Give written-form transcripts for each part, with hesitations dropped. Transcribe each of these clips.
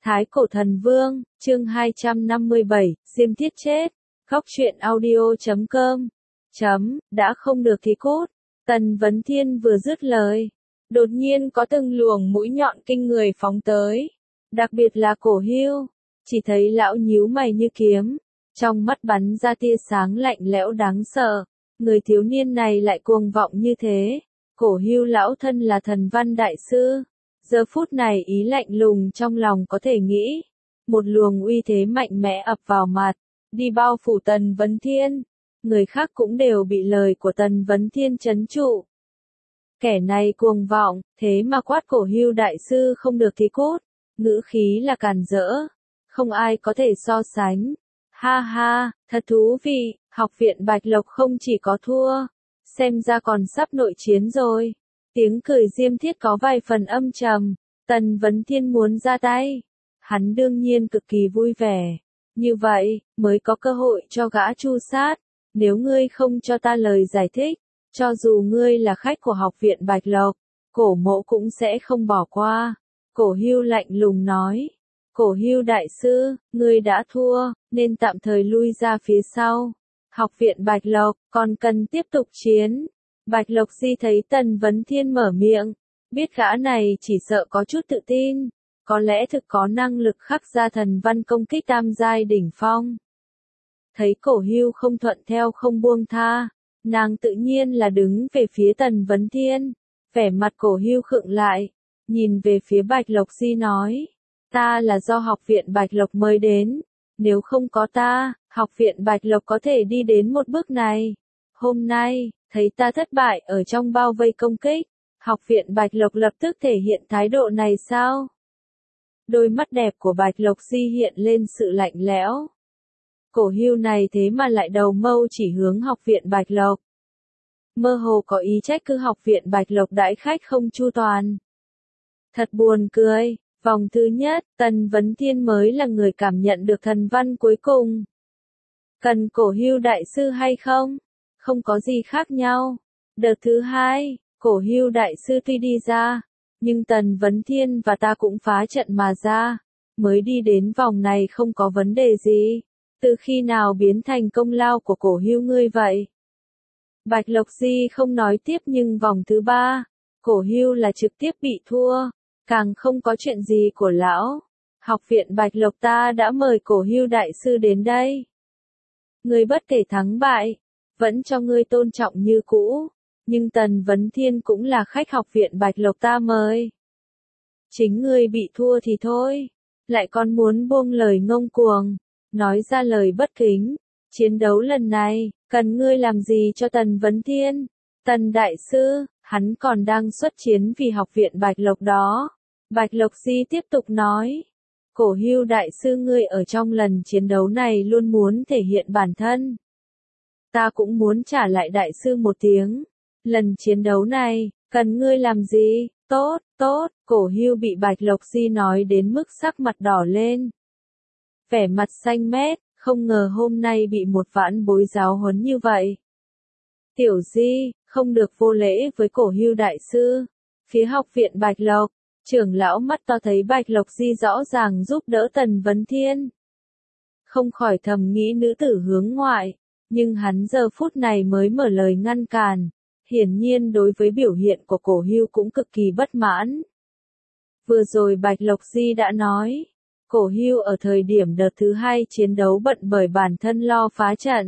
Thái Cổ Thần Vương, chương 257, Diêm Thiết chết. Góc truyện audio.com. Đã không được thì cút. Tần Vấn Thiên vừa dứt lời. Đột nhiên có từng luồng mũi nhọn kinh người phóng tới. Đặc biệt là Cổ Hưu. Chỉ thấy lão nhíu mày như kiếm. Trong mắt bắn ra tia sáng lạnh lẽo đáng sợ. Người thiếu niên này lại cuồng vọng như thế. Cổ Hưu lão thân là thần văn đại sư. Giờ phút này ý lạnh lùng trong lòng có thể nghĩ. Một luồng uy thế mạnh mẽ ập vào mặt, đi bao phủ Tần Vấn Thiên. Người khác cũng đều bị lời của Tần Vấn Thiên trấn trụ. Kẻ này cuồng vọng, thế mà quát Cổ Hưu đại sư không được thì cút. Ngữ khí là càn rỡ. Không ai có thể so sánh. Ha ha, thật thú vị, học viện Bạch Lộc không chỉ có thua. Xem ra còn sắp nội chiến rồi. Tiếng cười Diêm Thiết có vài phần âm trầm. Tần Vấn Thiên muốn ra tay. Hắn đương nhiên cực kỳ vui vẻ. Như vậy, mới có cơ hội cho gã tru sát. Nếu ngươi không cho ta lời giải thích, cho dù ngươi là khách của học viện Bạch Lộc, Cổ Mộ cũng sẽ không bỏ qua. Cổ Hưu lạnh lùng nói. Cổ Hưu đại sư, ngươi đã thua, nên tạm thời lui ra phía sau. Học viện Bạch Lộc, còn cần tiếp tục chiến. Bạch Lộc Di thấy Tần Vấn Thiên mở miệng, biết gã này chỉ sợ có chút tự tin, có lẽ thực có năng lực khắc ra thần văn công kích tam giai đỉnh phong. Thấy Cổ Hưu không thuận theo không buông tha, nàng tự nhiên là đứng về phía Tần Vấn Thiên, vẻ mặt Cổ Hưu khựng lại, nhìn về phía Bạch Lộc Di nói, ta là do học viện Bạch Lộc mời đến, nếu không có ta, học viện Bạch Lộc có thể đi đến một bước này. Hôm nay, thấy ta thất bại ở trong bao vây công kích, học viện Bạch Lộc lập tức thể hiện thái độ này sao? Đôi mắt đẹp của Bạch Lộc Di hiện lên sự lạnh lẽo. Cổ Hưu này thế mà lại đầu mâu chỉ hướng học viện Bạch Lộc. Mơ hồ có ý trách cứ học viện Bạch Lộc đãi khách không chu toàn. Thật buồn cười, vòng thứ nhất, Tần Vấn Thiên mới là người cảm nhận được thần văn cuối cùng. Cần Cổ Hưu đại sư hay không? Không có gì khác nhau. Đợt thứ hai, Cổ Hưu đại sư tuy đi ra, nhưng Tần Vấn Thiên và ta cũng phá trận mà ra, mới đi đến vòng này không có vấn đề gì. Từ khi nào biến thành công lao của Cổ Hưu ngươi vậy? Bạch Lộc Di không nói tiếp nhưng vòng thứ ba, Cổ Hưu là trực tiếp bị thua, càng không có chuyện gì của lão. Học viện Bạch Lộc ta đã mời Cổ Hưu đại sư đến đây. Ngươi bất kể thắng bại, vẫn cho ngươi tôn trọng như cũ, nhưng Tần Vấn Thiên cũng là khách học viện Bạch Lộc ta mời. Chính ngươi bị thua thì thôi, lại còn muốn buông lời ngông cuồng, nói ra lời bất kính. Chiến đấu lần này, cần ngươi làm gì cho Tần Vấn Thiên? Tần đại sư, hắn còn đang xuất chiến vì học viện Bạch Lộc đó. Bạch Lộc Di tiếp tục nói. Cổ Hưu đại sư ngươi ở trong lần chiến đấu này luôn muốn thể hiện bản thân. Ta cũng muốn trả lại đại sư một tiếng. Lần chiến đấu này, cần ngươi làm gì? Tốt, tốt, Cổ Hưu bị Bạch Lộc Di nói đến mức sắc mặt đỏ lên. Vẻ mặt xanh mét, không ngờ hôm nay bị một vãn bối giáo huấn như vậy. Tiểu Di, không được vô lễ với Cổ Hưu đại sư. Phía học viện Bạch Lộc, trưởng lão mắt to thấy Bạch Lộc Di rõ ràng giúp đỡ Tần Vấn Thiên. Không khỏi thầm nghĩ nữ tử hướng ngoại, nhưng hắn giờ phút này mới mở lời ngăn cản. Hiển nhiên đối với biểu hiện của Cổ Hưu cũng cực kỳ bất mãn. Vừa rồi Bạch Lộc Di đã nói, Cổ Hưu ở thời điểm đợt thứ hai chiến đấu bận bởi bản thân lo phá trận.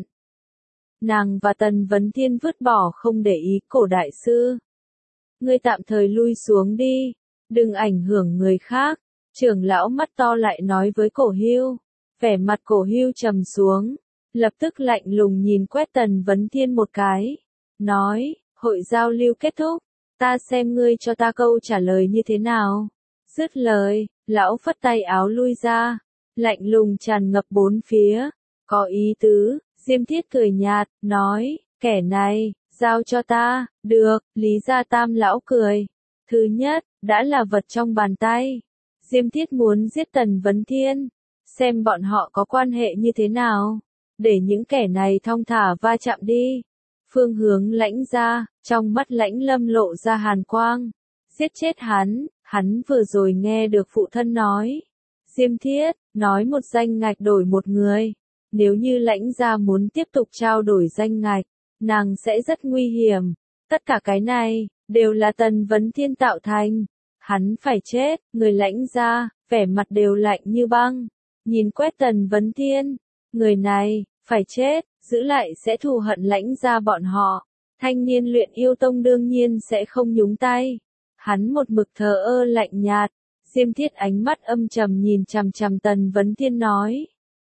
Nàng và Tần Vấn Thiên vứt bỏ không để ý Cổ đại sư. Ngươi tạm thời lui xuống đi, đừng ảnh hưởng người khác. Trưởng lão mắt to lại nói với Cổ Hưu. Vẻ mặt Cổ Hưu trầm xuống, lập tức lạnh lùng nhìn quét Tần Vấn Thiên một cái. Nói, hội giao lưu kết thúc, ta xem ngươi cho ta câu trả lời như thế nào. Dứt lời, lão phất tay áo lui ra, lạnh lùng tràn ngập bốn phía, có ý tứ. Diêm Thiết cười nhạt, nói, kẻ này, giao cho ta. Được, Lý Gia Tam lão cười. Thứ nhất, đã là vật trong bàn tay. Diêm Thiết muốn giết Tần Vấn Thiên, xem bọn họ có quan hệ như thế nào, để những kẻ này thong thả va chạm đi. Phương Hướng Lãnh ra, trong mắt Lãnh Lâm lộ ra hàn quang. Giết chết hắn vừa rồi nghe được phụ thân nói. Diêm Thiết, nói một danh ngạch đổi một người. Nếu như Lãnh gia muốn tiếp tục trao đổi danh ngạch, nàng sẽ rất nguy hiểm. Tất cả cái này, đều là Tần Vấn Thiên tạo thành. Hắn phải chết, người Lãnh gia, vẻ mặt đều lạnh như băng. Nhìn quét Tần Vấn Thiên, người này, phải chết, giữ lại sẽ thù hận Lãnh gia bọn họ. Thanh niên luyện yêu tông đương nhiên sẽ không nhúng tay. Hắn một mực thờ ơ lạnh nhạt. Diêm Thiết ánh mắt âm trầm nhìn chằm chằm Tần Vấn Thiên nói.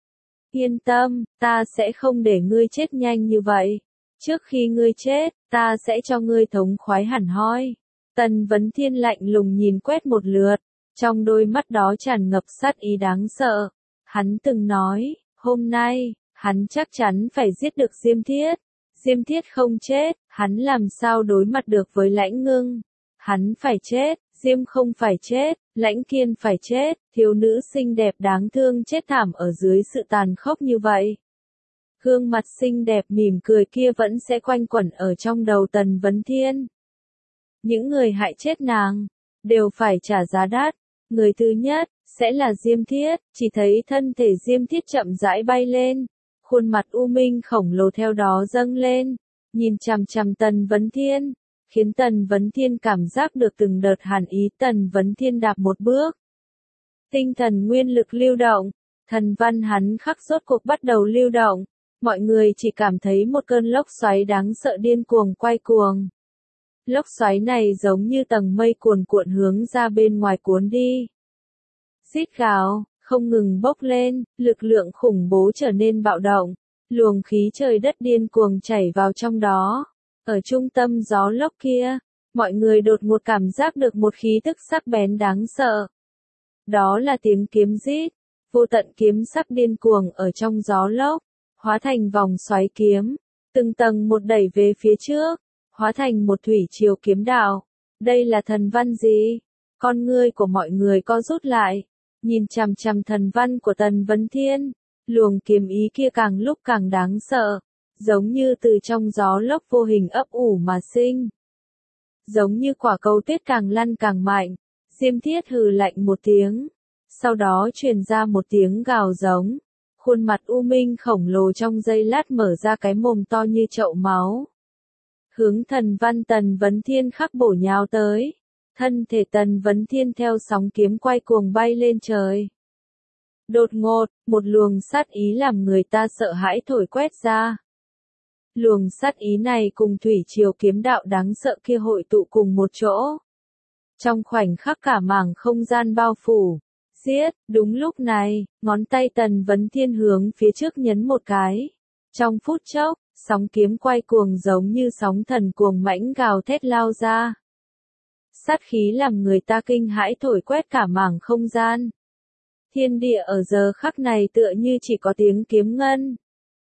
Yên tâm, ta sẽ không để ngươi chết nhanh như vậy. Trước khi ngươi chết, ta sẽ cho ngươi thống khoái hẳn hoi. Tần Vấn Thiên lạnh lùng nhìn quét một lượt, trong đôi mắt đó tràn ngập sát ý đáng sợ. Hắn từng nói, hôm nay, hắn chắc chắn phải giết được Diêm Thiết. Diêm Thiết không chết, hắn làm sao đối mặt được với Lãnh Ngưng. Hắn phải chết, Diêm không phải chết, Lãnh Kiên phải chết, thiếu nữ xinh đẹp đáng thương chết thảm ở dưới sự tàn khốc như vậy. Gương mặt xinh đẹp mỉm cười kia vẫn sẽ quanh quẩn ở trong đầu Tần Vấn Thiên. Những người hại chết nàng, đều phải trả giá đắt. Người thứ nhất, sẽ là Diêm Thiết, chỉ thấy thân thể Diêm Thiết chậm rãi bay lên. Khuôn mặt u minh khổng lồ theo đó dâng lên, nhìn chằm chằm Tần Vấn Thiên, khiến Tần Vấn Thiên cảm giác được từng đợt hàn ý. Tần Vấn Thiên đạp một bước. Tinh thần nguyên lực lưu động, thần văn hắn khắc rốt cuộc bắt đầu lưu động. Mọi người chỉ cảm thấy một cơn lốc xoáy đáng sợ điên cuồng quay cuồng. Lốc xoáy này giống như tầng mây cuồn cuộn hướng ra bên ngoài cuốn đi. Rít gào, không ngừng bốc lên, lực lượng khủng bố trở nên bạo động. Luồng khí trời đất điên cuồng chảy vào trong đó. Ở trung tâm gió lốc kia, mọi người đột ngột cảm giác được một khí tức sắc bén đáng sợ. Đó là tiếng kiếm rít, vô tận kiếm sắc điên cuồng ở trong gió lốc, hóa thành vòng xoáy kiếm, từng tầng một đẩy về phía trước, hóa thành một thủy triều kiếm đạo. Đây là thần văn gì? Con ngươi của mọi người co rút lại, nhìn chằm chằm thần văn của Tần Vấn Thiên, luồng kiếm ý kia càng lúc càng đáng sợ, giống như từ trong gió lốc vô hình ấp ủ mà sinh. Giống như quả cầu tuyết càng lăn càng mạnh. Diêm Thiết hừ lạnh một tiếng, sau đó truyền ra một tiếng gào giống. Khuôn mặt u minh khổng lồ trong giây lát mở ra cái mồm to như chậu máu. Hướng thần văn Tần Vấn Thiên khắc bổ nhào tới. Thân thể Tần Vấn Thiên theo sóng kiếm quay cuồng bay lên trời. Đột ngột, một luồng sát ý làm người ta sợ hãi thổi quét ra. Luồng sát ý này cùng thủy triều kiếm đạo đáng sợ kia hội tụ cùng một chỗ. Trong khoảnh khắc cả mảng không gian bao phủ. Giết, đúng lúc này, ngón tay Tần Vấn Thiên hướng phía trước nhấn một cái. Trong phút chốc, sóng kiếm quay cuồng giống như sóng thần cuồng mãnh gào thét lao ra. Sát khí làm người ta kinh hãi thổi quét cả mảng không gian. Thiên địa ở giờ khắc này tựa như chỉ có tiếng kiếm ngân.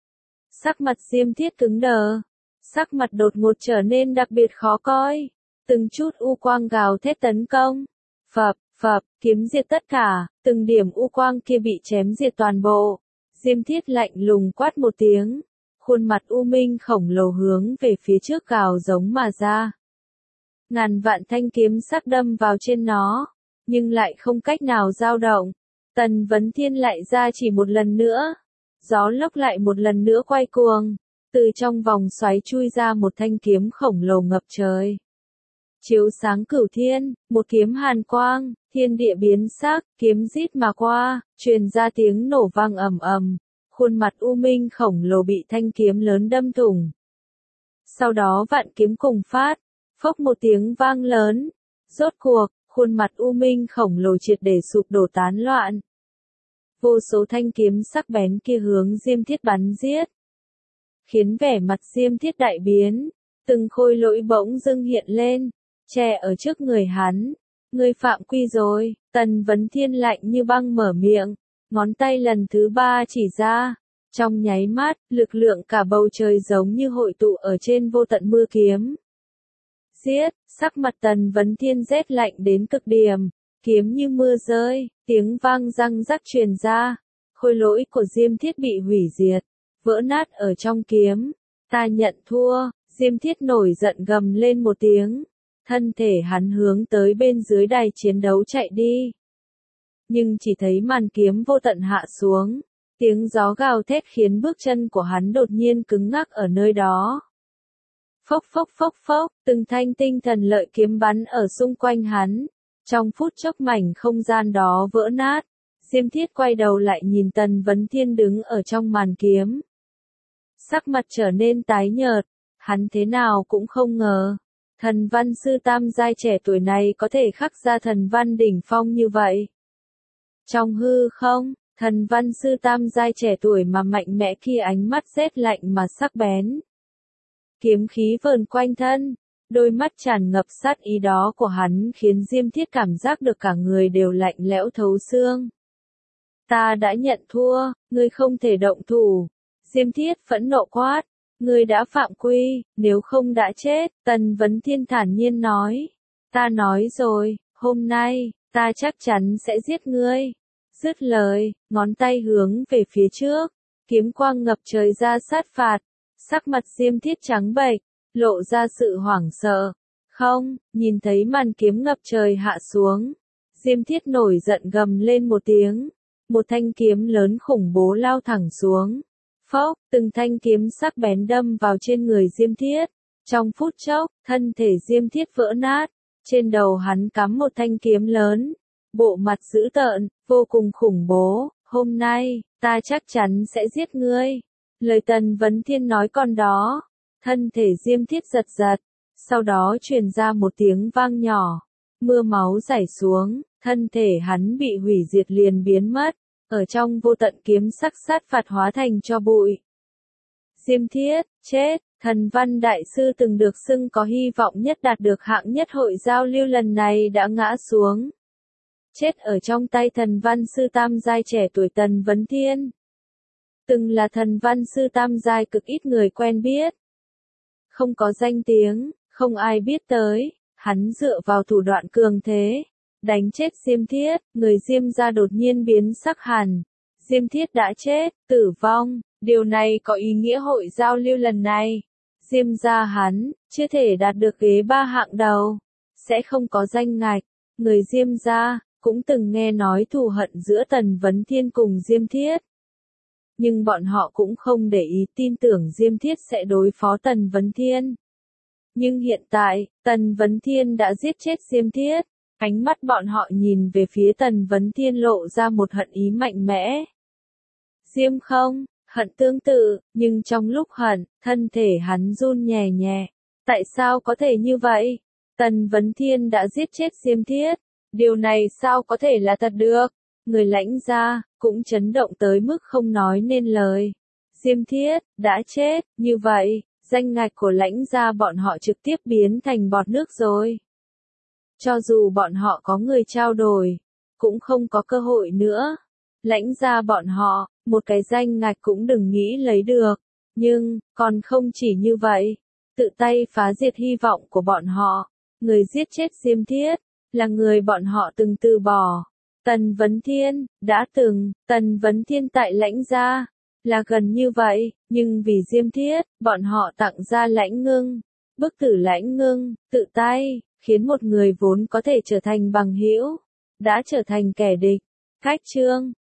Sắc mặt Diêm Thiết cứng đờ. Sắc mặt đột ngột trở nên đặc biệt khó coi. Từng chút u quang gào thét tấn công. Phập, phập, kiếm diệt tất cả, từng điểm u quang kia bị chém diệt toàn bộ. Diêm Thiết lạnh lùng quát một tiếng. Khuôn mặt u minh khổng lồ hướng về phía trước gào giống mà ra. Ngàn vạn thanh kiếm sắc đâm vào trên nó, nhưng lại không cách nào dao động. Tần Vấn Thiên lại ra chỉ một lần nữa. Gió lốc lại một lần nữa quay cuồng. Từ trong vòng xoáy chui ra một thanh kiếm khổng lồ ngập trời. Chiếu sáng cửu thiên, một kiếm hàn quang, thiên địa biến sắc, kiếm rít mà qua, truyền ra tiếng nổ vang ầm ầm. Khuôn mặt u minh khổng lồ bị thanh kiếm lớn đâm thủng. Sau đó vạn kiếm cùng phát, phốc một tiếng vang lớn. Rốt cuộc, khuôn mặt u minh khổng lồ triệt để sụp đổ tán loạn. Vô số thanh kiếm sắc bén kia hướng Diêm Thiết bắn giết. Khiến vẻ mặt Diêm Thiết đại biến, từng khôi lỗi bỗng dưng hiện lên, che ở trước người hắn. Ngươi phạm quy rồi, Tần Vấn Thiên lạnh như băng mở miệng, ngón tay lần thứ 3 chỉ ra. Trong nháy mắt, lực lượng cả bầu trời giống như hội tụ ở trên vô tận mưa kiếm. Giết, sắc mặt Tần Vấn Thiên rét lạnh đến cực điểm, kiếm như mưa rơi, tiếng vang răng rắc truyền ra. Khôi lỗi của Diêm Thiết bị hủy diệt, vỡ nát ở trong kiếm. Ta nhận thua, Diêm Thiết nổi giận gầm lên một tiếng. Thân thể hắn hướng tới bên dưới đài chiến đấu chạy đi. nhưng chỉ thấy màn kiếm vô tận hạ xuống. Tiếng gió gào thét khiến bước chân của hắn đột nhiên cứng ngắc ở nơi đó. Phốc phốc phốc phốc, từng thanh tinh thần lợi kiếm bắn ở xung quanh hắn. Trong phút chốc mảnh không gian đó vỡ nát. Diêm Thiết quay đầu lại nhìn Tần Vấn Thiên đứng ở trong màn kiếm. Sắc mặt trở nên tái nhợt, hắn thế nào cũng không ngờ. Thần văn sư tam giai trẻ tuổi này có thể khắc ra thần văn đỉnh phong như vậy. Trong hư không, thần văn sư tam giai trẻ tuổi mà mạnh mẽ kia ánh mắt rét lạnh mà sắc bén. Kiếm khí vờn quanh thân, đôi mắt tràn ngập sát ý đó của hắn khiến Diêm Thiết cảm giác được cả người đều lạnh lẽo thấu xương. Ta đã nhận thua, ngươi không thể động thủ. Diêm Thiết phẫn nộ quát. Ngươi đã phạm quy, nếu không đã chết, Tần Vấn Thiên thản nhiên nói. Ta nói rồi, hôm nay, ta chắc chắn sẽ giết ngươi. Dứt lời, ngón tay hướng về phía trước, kiếm quang ngập trời ra sát phạt. Sắc mặt Diêm Thiết trắng bệch, lộ ra sự hoảng sợ. Không, nhìn thấy màn kiếm ngập trời hạ xuống. Diêm Thiết nổi giận gầm lên một tiếng. Một thanh kiếm lớn khủng bố lao thẳng xuống. Phốc, từng thanh kiếm sắc bén đâm vào trên người Diêm Thiết. Trong phút chốc, thân thể Diêm Thiết vỡ nát. Trên đầu hắn cắm một thanh kiếm lớn. Bộ mặt dữ tợn, vô cùng khủng bố. Hôm nay, ta chắc chắn sẽ giết ngươi. Lời Tần Vấn Thiên nói còn đó. Thân thể Diêm Thiết giật giật. Sau đó truyền ra một tiếng vang nhỏ. Mưa máu rải xuống, thân thể hắn bị hủy diệt liền biến mất. Ở trong vô tận kiếm sắc sát phạt hóa thành cho bụi. Diêm Thiết, chết, thần văn đại sư từng được xưng có hy vọng nhất đạt được hạng nhất hội giao lưu lần này đã ngã xuống. Chết ở trong tay thần văn sư tam giai trẻ tuổi Tần Vấn Thiên. Từng là thần văn sư tam giai cực ít người quen biết. Không có danh tiếng, không ai biết tới, hắn dựa vào thủ đoạn cường thế. Đánh chết Diêm Thiết, người Diêm gia đột nhiên biến sắc hẳn. Diêm Thiết đã chết, tử vong, điều này có ý nghĩa hội giao lưu lần này. Diêm gia hắn, chưa thể đạt được ghế 3 hạng đầu, sẽ không có danh ngạch. Người Diêm gia, cũng từng nghe nói thù hận giữa Tần Vấn Thiên cùng Diêm Thiết. Nhưng bọn họ cũng không để ý tin tưởng Diêm Thiết sẽ đối phó Tần Vấn Thiên. Nhưng hiện tại, Tần Vấn Thiên đã giết chết Diêm Thiết. Ánh mắt bọn họ nhìn về phía Tần Vấn Thiên lộ ra một hận ý mạnh mẽ. Diêm không, hận tương tự, nhưng trong lúc hận, thân thể hắn run nhẹ nhẹ. Tại sao có thể như vậy? Tần Vấn Thiên đã giết chết Diêm Thiết. Điều này sao có thể là thật được? Người Lãnh gia cũng chấn động tới mức không nói nên lời. Diêm Thiết đã chết, như vậy, danh ngạch của Lãnh gia bọn họ trực tiếp biến thành bọt nước rồi. Cho dù bọn họ có người trao đổi, cũng không có cơ hội nữa. Lãnh gia bọn họ, một cái danh ngạch cũng đừng nghĩ lấy được. Nhưng, còn không chỉ như vậy, tự tay phá diệt hy vọng của bọn họ. Người giết chết Diêm Thiết, là người bọn họ từng từ bỏ. Tần Vấn Thiên, đã từng, Tần Vấn Thiên tại Lãnh gia, là gần như vậy, nhưng vì Diêm Thiết, bọn họ tặng ra Lãnh Ngưng. Bức tử Lãnh Ngưng, tự tay, khiến một người vốn có thể trở thành bằng hữu, đã trở thành kẻ địch. Cách chương